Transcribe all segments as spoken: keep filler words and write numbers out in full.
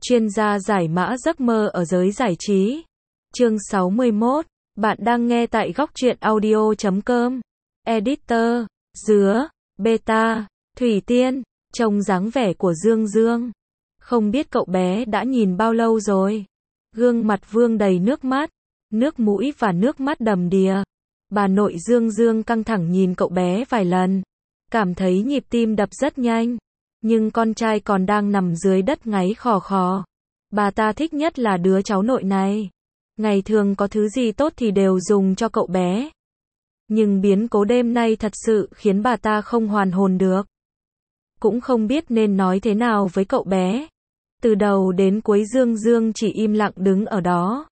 chuyên gia giải mã giấc mơ ở giới giải trí. Chương sáu mươi mốt, bạn đang nghe tại góc truyện audio chấm com. Editor, Dứa, Beta, Thủy Tiên, trông dáng vẻ của Dương Dương. Không biết cậu bé đã nhìn bao lâu rồi. Gương mặt Vương đầy nước mắt, nước mũi và nước mắt đầm đìa. Bà nội Dương Dương căng thẳng nhìn cậu bé vài lần, cảm thấy nhịp tim đập rất nhanh. Nhưng con trai còn đang nằm dưới đất ngáy khò khò. Bà ta thích nhất là đứa cháu nội này. Ngày thường có thứ gì tốt thì đều dùng cho cậu bé. Nhưng biến cố đêm nay thật sự khiến bà ta không hoàn hồn được. Cũng không biết nên nói thế nào với cậu bé. Từ đầu đến cuối Dương Dương chỉ im lặng đứng ở đó.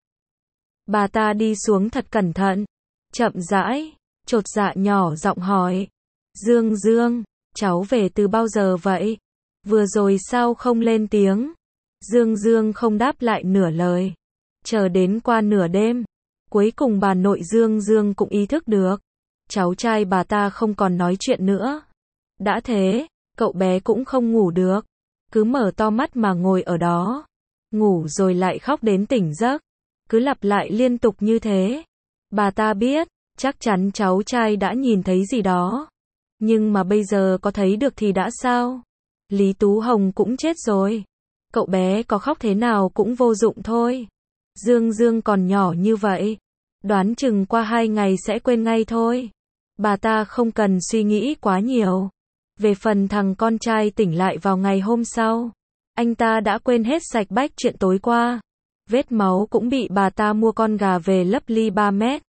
Bà ta đi xuống thật cẩn thận, chậm rãi, chột dạ nhỏ giọng hỏi. Dương Dương, cháu về từ bao giờ vậy? Vừa rồi sao không lên tiếng? Dương Dương không đáp lại nửa lời. Chờ đến qua nửa đêm, cuối cùng bà nội Dương Dương cũng ý thức được. Cháu trai bà ta không còn nói chuyện nữa. Đã thế, cậu bé cũng không ngủ được. Cứ mở to mắt mà ngồi ở đó. Ngủ rồi lại khóc đến tỉnh giấc. Cứ lặp lại liên tục như thế. Bà ta biết, chắc chắn cháu trai đã nhìn thấy gì đó. Nhưng mà bây giờ có thấy được thì đã sao? Lý Tú Hồng cũng chết rồi. Cậu bé có khóc thế nào cũng vô dụng thôi. Dương Dương còn nhỏ như vậy. Đoán chừng qua hai ngày sẽ quên ngay thôi. Bà ta không cần suy nghĩ quá nhiều. Về phần thằng con trai tỉnh lại vào ngày hôm sau. Anh ta đã quên hết sạch bách chuyện tối qua. Vết máu cũng bị bà ta mua con gà về lấp ly ba mét.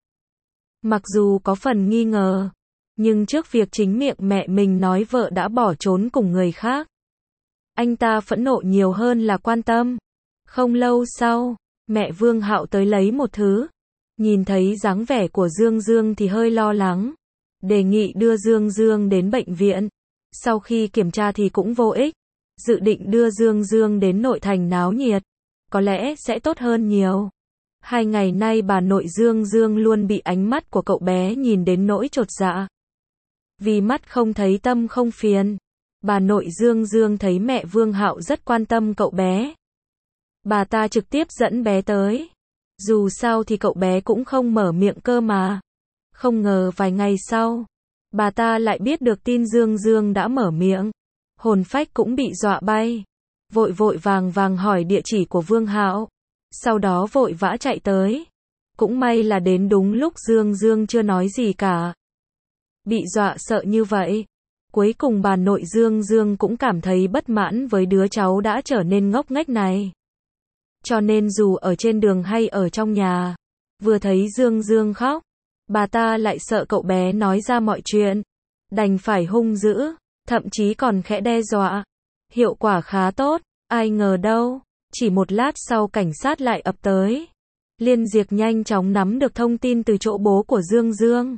Mặc dù có phần nghi ngờ. Nhưng trước việc chính miệng mẹ mình nói vợ đã bỏ trốn cùng người khác. Anh ta phẫn nộ nhiều hơn là quan tâm. Không lâu sau, mẹ Vương Hạo tới lấy một thứ. Nhìn thấy dáng vẻ của Dương Dương thì hơi lo lắng. Đề nghị đưa Dương Dương đến bệnh viện. Sau khi kiểm tra thì cũng vô ích. Dự định đưa Dương Dương đến nội thành náo nhiệt. Có lẽ sẽ tốt hơn nhiều. Hai ngày nay bà nội Dương Dương luôn bị ánh mắt của cậu bé nhìn đến nỗi chột dạ. Vì mắt không thấy tâm không phiền. Bà nội Dương Dương thấy mẹ Vương Hạo rất quan tâm cậu bé. Bà ta trực tiếp dẫn bé tới. Dù sao thì cậu bé cũng không mở miệng cơ mà. Không ngờ vài ngày sau, bà ta lại biết được tin Dương Dương đã mở miệng. Hồn phách cũng bị dọa bay. Vội vội vàng vàng hỏi địa chỉ của Vương Hạo. Sau đó vội vã chạy tới. Cũng may là đến đúng lúc Dương Dương chưa nói gì cả. Bị dọa sợ như vậy. Cuối cùng bà nội Dương Dương cũng cảm thấy bất mãn với đứa cháu đã trở nên ngốc nghếch này. Cho nên dù ở trên đường hay ở trong nhà, vừa thấy Dương Dương khóc, bà ta lại sợ cậu bé nói ra mọi chuyện. Đành phải hung dữ, thậm chí còn khẽ đe dọa. Hiệu quả khá tốt, ai ngờ đâu. Chỉ một lát sau cảnh sát lại ập tới. Liên Diệp nhanh chóng nắm được thông tin từ chỗ bố của Dương Dương.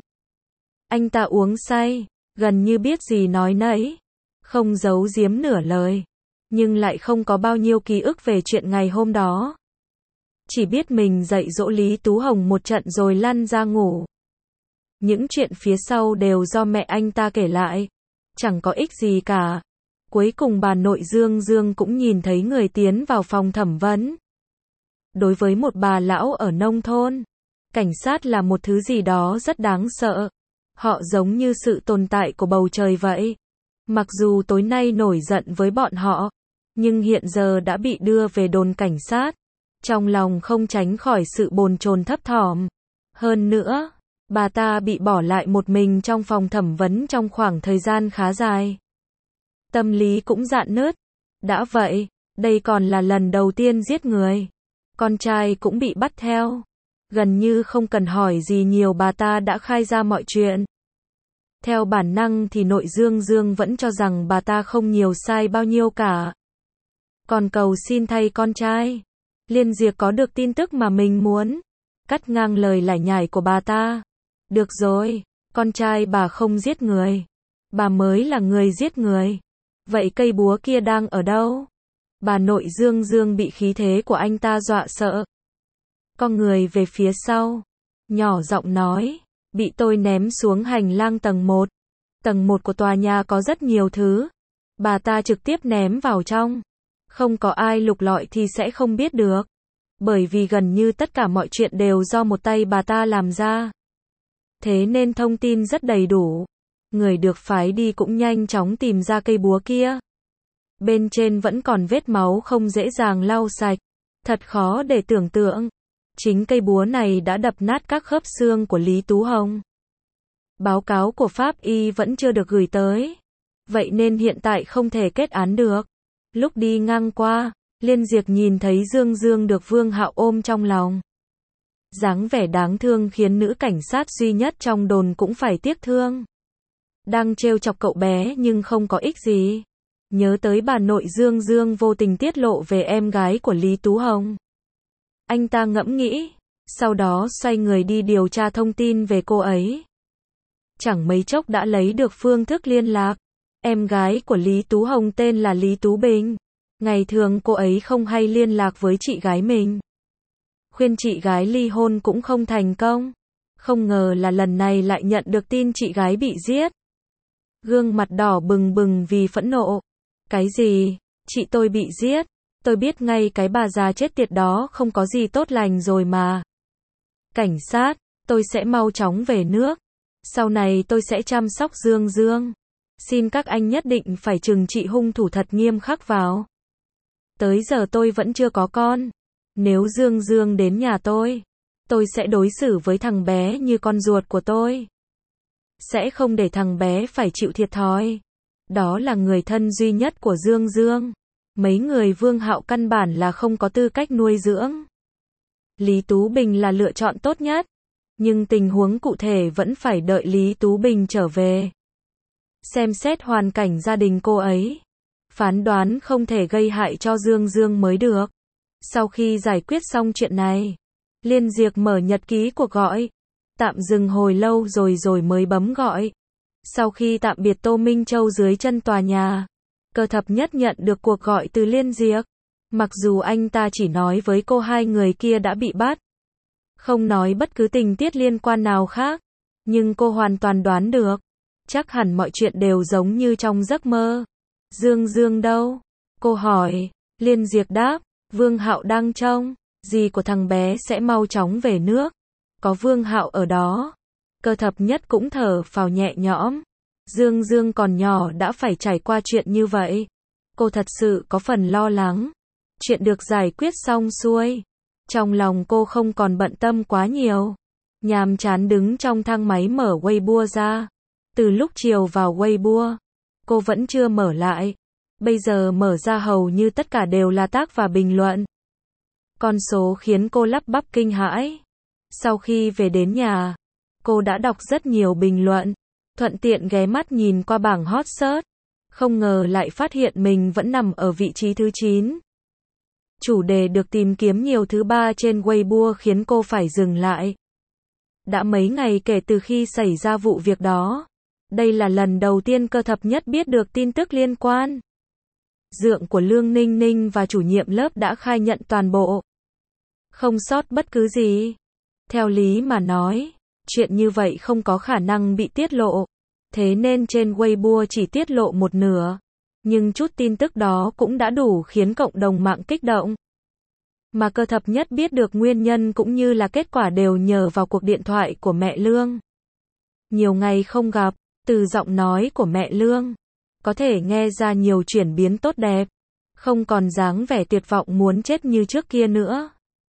Anh ta uống say, gần như biết gì nói nấy, không giấu giếm nửa lời, nhưng lại không có bao nhiêu ký ức về chuyện ngày hôm đó. Chỉ biết mình dạy dỗ Lý Tú Hồng một trận rồi lăn ra ngủ. Những chuyện phía sau đều do mẹ anh ta kể lại, chẳng có ích gì cả. Cuối cùng bà nội Dương Dương cũng nhìn thấy người tiến vào phòng thẩm vấn. Đối với một bà lão ở nông thôn, cảnh sát là một thứ gì đó rất đáng sợ. Họ giống như sự tồn tại của bầu trời vậy. Mặc dù tối nay nổi giận với bọn họ, nhưng hiện giờ đã bị đưa về đồn cảnh sát. Trong lòng không tránh khỏi sự bồn chồn thấp thỏm. Hơn nữa, bà ta bị bỏ lại một mình trong phòng thẩm vấn trong khoảng thời gian khá dài. Tâm lý cũng rạn nứt. Đã vậy, đây còn là lần đầu tiên giết người. Con trai cũng bị bắt theo. Gần như không cần hỏi gì nhiều bà ta đã khai ra mọi chuyện. Theo bản năng thì nội Dương Dương vẫn cho rằng bà ta không nhiều sai bao nhiêu cả. Còn cầu xin thay con trai. Liên Diệp có được tin tức mà mình muốn. Cắt ngang lời lải nhải của bà ta. Được rồi, con trai bà không giết người. Bà mới là người giết người. Vậy cây búa kia đang ở đâu? Bà nội Dương Dương bị khí thế của anh ta dọa sợ. Con người về phía sau. Nhỏ giọng nói. Bị tôi ném xuống hành lang tầng một. Tầng một của tòa nhà có rất nhiều thứ. Bà ta trực tiếp ném vào trong. Không có ai lục lọi thì sẽ không biết được. Bởi vì gần như tất cả mọi chuyện đều do một tay bà ta làm ra. Thế nên thông tin rất đầy đủ. Người được phái đi cũng nhanh chóng tìm ra cây búa kia. Bên trên vẫn còn vết máu không dễ dàng lau sạch. Thật khó để tưởng tượng. Chính cây búa này đã đập nát các khớp xương của Lý Tú Hồng. Báo cáo của pháp y vẫn chưa được gửi tới. Vậy nên hiện tại không thể kết án được. Lúc đi ngang qua, Liên Diệp nhìn thấy Dương Dương được Vương Hạo ôm trong lòng. Dáng vẻ đáng thương khiến nữ cảnh sát duy nhất trong đồn cũng phải tiếc thương. Đang trêu chọc cậu bé nhưng không có ích gì. Nhớ tới bà nội Dương Dương vô tình tiết lộ về em gái của Lý Tú Hồng. Anh ta ngẫm nghĩ, sau đó xoay người đi điều tra thông tin về cô ấy. Chẳng mấy chốc đã lấy được phương thức liên lạc. Em gái của Lý Tú Hồng tên là Lý Tú Bình. Ngày thường cô ấy không hay liên lạc với chị gái mình. Khuyên chị gái ly hôn cũng không thành công. Không ngờ là lần này lại nhận được tin chị gái bị giết. Gương mặt đỏ bừng bừng vì phẫn nộ. Cái gì? Chị tôi bị giết? Tôi biết ngay cái bà già chết tiệt đó không có gì tốt lành rồi mà. Cảnh sát, tôi sẽ mau chóng về nước. Sau này tôi sẽ chăm sóc Dương Dương. Xin các anh nhất định phải trừng trị hung thủ thật nghiêm khắc vào. Tới giờ tôi vẫn chưa có con. Nếu Dương Dương đến nhà tôi, tôi sẽ đối xử với thằng bé như con ruột của tôi. Sẽ không để thằng bé phải chịu thiệt thòi. Đó là người thân duy nhất của Dương Dương. Mấy người Vương Hạo căn bản là không có tư cách nuôi dưỡng. Lý Tú Bình là lựa chọn tốt nhất. Nhưng tình huống cụ thể vẫn phải đợi Lý Tú Bình trở về. Xem xét hoàn cảnh gia đình cô ấy. Phán đoán không thể gây hại cho Dương Dương mới được. Sau khi giải quyết xong chuyện này, Liên Diệp mở nhật ký cuộc gọi. Tạm dừng hồi lâu rồi rồi mới bấm gọi. Sau khi tạm biệt Tô Minh Châu dưới chân tòa nhà, Cơ Thập Nhất nhận được cuộc gọi từ Liên Diệp. Mặc dù anh ta chỉ nói với cô hai người kia đã bị bắt, không nói bất cứ tình tiết liên quan nào khác, nhưng cô hoàn toàn đoán được. Chắc hẳn mọi chuyện đều giống như trong giấc mơ. Dương Dương đâu? Cô hỏi. Liên Diệp đáp, Vương Hạo đang trông. Dì của thằng bé sẽ mau chóng về nước. Có Vương Hạo ở đó. Cơ Thập Nhất cũng thở phào nhẹ nhõm. Dương Dương còn nhỏ đã phải trải qua chuyện như vậy. Cô thật sự có phần lo lắng. Chuyện được giải quyết xong xuôi. Trong lòng cô không còn bận tâm quá nhiều. Nhàm chán đứng trong thang máy mở Weibo ra. Từ lúc chiều vào Weibo, cô vẫn chưa mở lại. Bây giờ mở ra hầu như tất cả đều là tác và bình luận. Con số khiến cô lắp bắp kinh hãi. Sau khi về đến nhà, cô đã đọc rất nhiều bình luận, thuận tiện ghé mắt nhìn qua bảng hot search. Không ngờ lại phát hiện mình vẫn nằm ở vị trí thứ chín. Chủ đề được tìm kiếm nhiều thứ ba trên Weibo khiến cô phải dừng lại. Đã mấy ngày kể từ khi xảy ra vụ việc đó. Đây là lần đầu tiên Cơ Thập Nhất biết được tin tức liên quan. Dượng của Lương Ninh Ninh và chủ nhiệm lớp đã khai nhận toàn bộ. Không sót bất cứ gì. Theo lý mà nói, chuyện như vậy không có khả năng bị tiết lộ. Thế nên trên Weibo chỉ tiết lộ một nửa. Nhưng chút tin tức đó cũng đã đủ khiến cộng đồng mạng kích động. Mà Cơ Thập Nhất biết được nguyên nhân cũng như là kết quả đều nhờ vào cuộc điện thoại của mẹ Lương. Nhiều ngày không gặp, từ giọng nói của mẹ Lương, có thể nghe ra nhiều chuyển biến tốt đẹp. Không còn dáng vẻ tuyệt vọng muốn chết như trước kia nữa.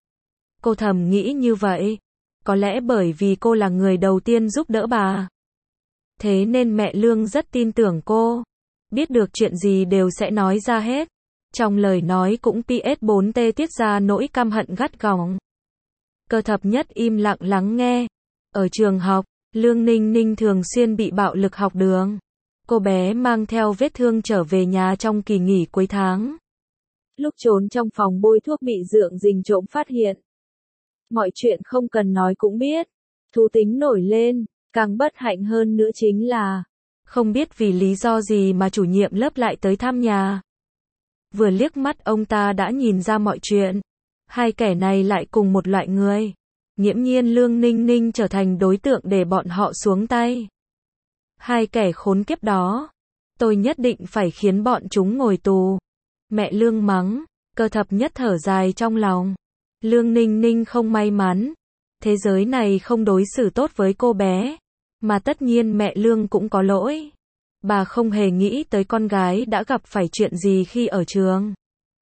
Cô thầm nghĩ như vậy. Có lẽ bởi vì cô là người đầu tiên giúp đỡ bà. Thế nên mẹ Lương rất tin tưởng cô. Biết được chuyện gì đều sẽ nói ra hết. Trong lời nói cũng P S bốn T tiết ra nỗi căm hận gắt gỏng. Cơ Thập Nhất im lặng lắng nghe. Ở trường học, Lương Ninh Ninh thường xuyên bị bạo lực học đường. Cô bé mang theo vết thương trở về nhà trong kỳ nghỉ cuối tháng. Lúc trốn trong phòng bôi thuốc bị dượng dình trộm phát hiện. Mọi chuyện không cần nói cũng biết. Thú tính nổi lên, càng bất hạnh hơn nữa chính là không biết vì lý do gì mà chủ nhiệm lớp lại tới thăm nhà. Vừa liếc mắt ông ta đã nhìn ra mọi chuyện. Hai kẻ này lại cùng một loại người. Nghiễm nhiên Lương Ninh Ninh trở thành đối tượng để bọn họ xuống tay. Hai kẻ khốn kiếp đó. Tôi nhất định phải khiến bọn chúng ngồi tù. Mẹ Lương mắng, Cơ Thập Nhất thở dài trong lòng. Lương Ninh Ninh không may mắn. Thế giới này không đối xử tốt với cô bé. Mà tất nhiên mẹ Lương cũng có lỗi. Bà không hề nghĩ tới con gái đã gặp phải chuyện gì khi ở trường.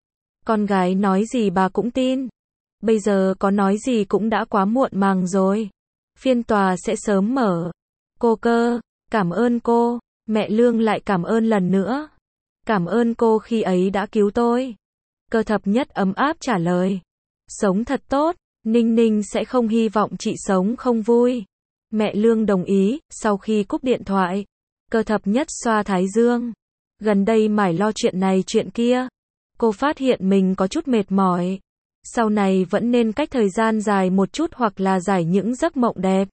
Con gái nói gì bà cũng tin. Bây giờ có nói gì cũng đã quá muộn màng rồi. Phiên tòa sẽ sớm mở. Cô Cơ, cảm ơn cô. Mẹ Lương lại cảm ơn lần nữa. Cảm ơn cô khi ấy đã cứu tôi. Cơ Thập Nhất ấm áp trả lời. Sống thật tốt, Ninh Ninh sẽ không hy vọng chị sống không vui. Mẹ Lương đồng ý. Sau khi cúp điện thoại, Cơ Thập Nhất xoa thái dương. Gần đây mải lo chuyện này chuyện kia. Cô phát hiện mình có chút mệt mỏi. Sau này vẫn nên cách thời gian dài một chút hoặc là giải những giấc mộng đẹp.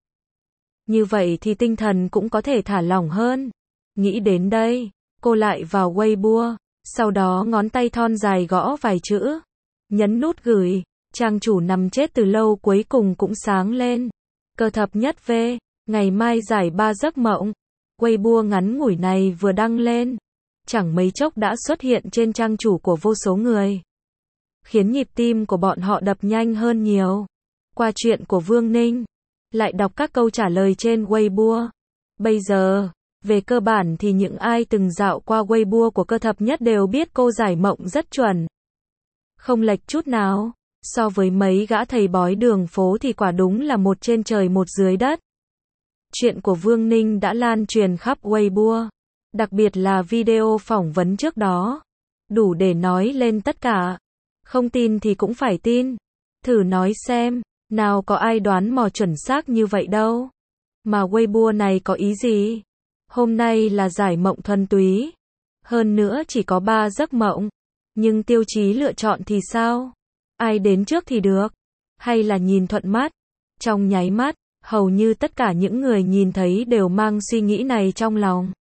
Như vậy thì tinh thần cũng có thể thả lỏng hơn. Nghĩ đến đây, cô lại vào Weibo. Sau đó ngón tay thon dài gõ vài chữ. Nhấn nút gửi. Trang chủ nằm chết từ lâu cuối cùng cũng sáng lên. Cơ Thập Nhất về. Ngày mai giải ba giấc mộng. Weibo ngắn ngủi này vừa đăng lên. Chẳng mấy chốc đã xuất hiện trên trang chủ của vô số người. Khiến nhịp tim của bọn họ đập nhanh hơn nhiều. Qua chuyện của Vương Ninh. Lại đọc các câu trả lời trên Weibo. Bây giờ, về cơ bản thì những ai từng dạo qua Weibo của Cơ Thập Nhất đều biết cô giải mộng rất chuẩn. Không lệch chút nào. So với mấy gã thầy bói đường phố thì quả đúng là một trên trời một dưới đất. Chuyện của Vương Ninh đã lan truyền khắp Weibo. Đặc biệt là video phỏng vấn trước đó. Đủ để nói lên tất cả. Không tin thì cũng phải tin. Thử nói xem, nào có ai đoán mò chuẩn xác như vậy đâu. Mà Weibo này có ý gì? Hôm nay là giải mộng thuần túy. Hơn nữa chỉ có ba giấc mộng. Nhưng tiêu chí lựa chọn thì sao? Ai đến trước thì được? Hay là nhìn thuận mắt? Trong nháy mắt, hầu như tất cả những người nhìn thấy đều mang suy nghĩ này trong lòng.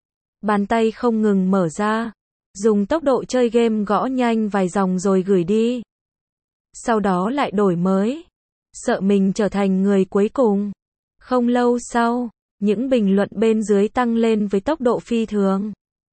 Bàn tay không ngừng mở ra. Dùng tốc độ chơi game gõ nhanh vài dòng rồi gửi đi. Sau đó lại đổi mới. Sợ mình trở thành người cuối cùng. Không lâu sau, những bình luận bên dưới tăng lên với tốc độ phi thường.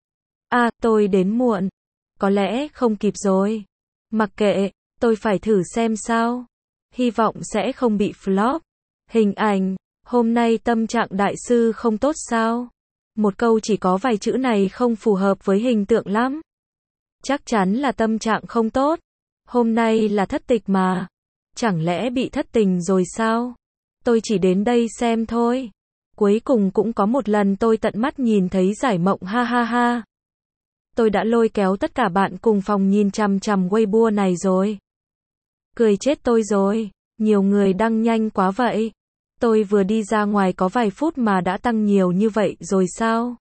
À, tôi đến muộn. Có lẽ không kịp rồi. Mặc kệ, tôi phải thử xem sao. Hy vọng sẽ không bị flop. Hình ảnh, hôm nay tâm trạng đại sư không tốt sao? Một câu chỉ có vài chữ này không phù hợp với hình tượng lắm. Chắc chắn là tâm trạng không tốt. Hôm nay là thất tịch mà. Chẳng lẽ bị thất tình rồi sao? Tôi chỉ đến đây xem thôi. Cuối cùng cũng có một lần tôi tận mắt nhìn thấy giải mộng ha ha ha. Tôi đã lôi kéo tất cả bạn cùng phòng nhìn chằm chằm Weibo này rồi. Cười chết tôi rồi. Nhiều người đăng nhanh quá vậy. Tôi vừa đi ra ngoài có vài phút mà đã tăng nhiều như vậy rồi sao?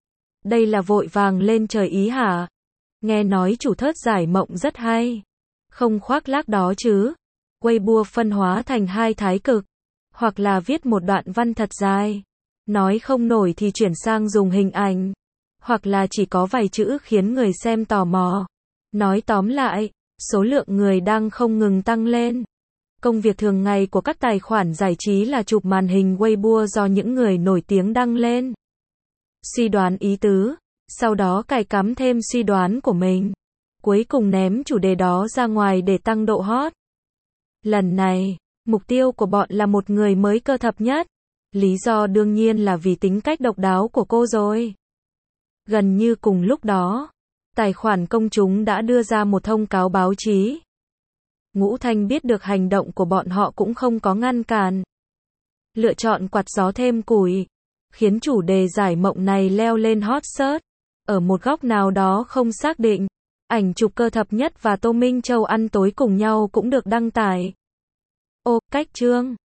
Đây là vội vàng lên trời ý hả? Nghe nói chủ thớt giải mộng rất hay. Không khoác lác đó chứ. Weibo phân hóa thành hai thái cực. Hoặc là viết một đoạn văn thật dài. Nói không nổi thì chuyển sang dùng hình ảnh. Hoặc là chỉ có vài chữ khiến người xem tò mò. Nói tóm lại, số lượng người đang không ngừng tăng lên. Công việc thường ngày của các tài khoản giải trí là chụp màn hình Weibo do những người nổi tiếng đăng lên. Suy đoán ý tứ, sau đó cài cắm thêm suy đoán của mình. Cuối cùng ném chủ đề đó ra ngoài để tăng độ hot. Lần này, mục tiêu của bọn là một người mới Cơ Thập Nhất. Lý do đương nhiên là vì tính cách độc đáo của cô rồi. Gần như cùng lúc đó, tài khoản công chúng đã đưa ra một thông cáo báo chí. Ngũ Thanh biết được hành động của bọn họ cũng không có ngăn cản. Lựa chọn quạt gió thêm củi, khiến chủ đề giải mộng này leo lên hot search. Ở một góc nào đó không xác định, ảnh chụp Cơ Thập Nhất và Tô Minh Châu ăn tối cùng nhau cũng được đăng tải. Ô, cách chương.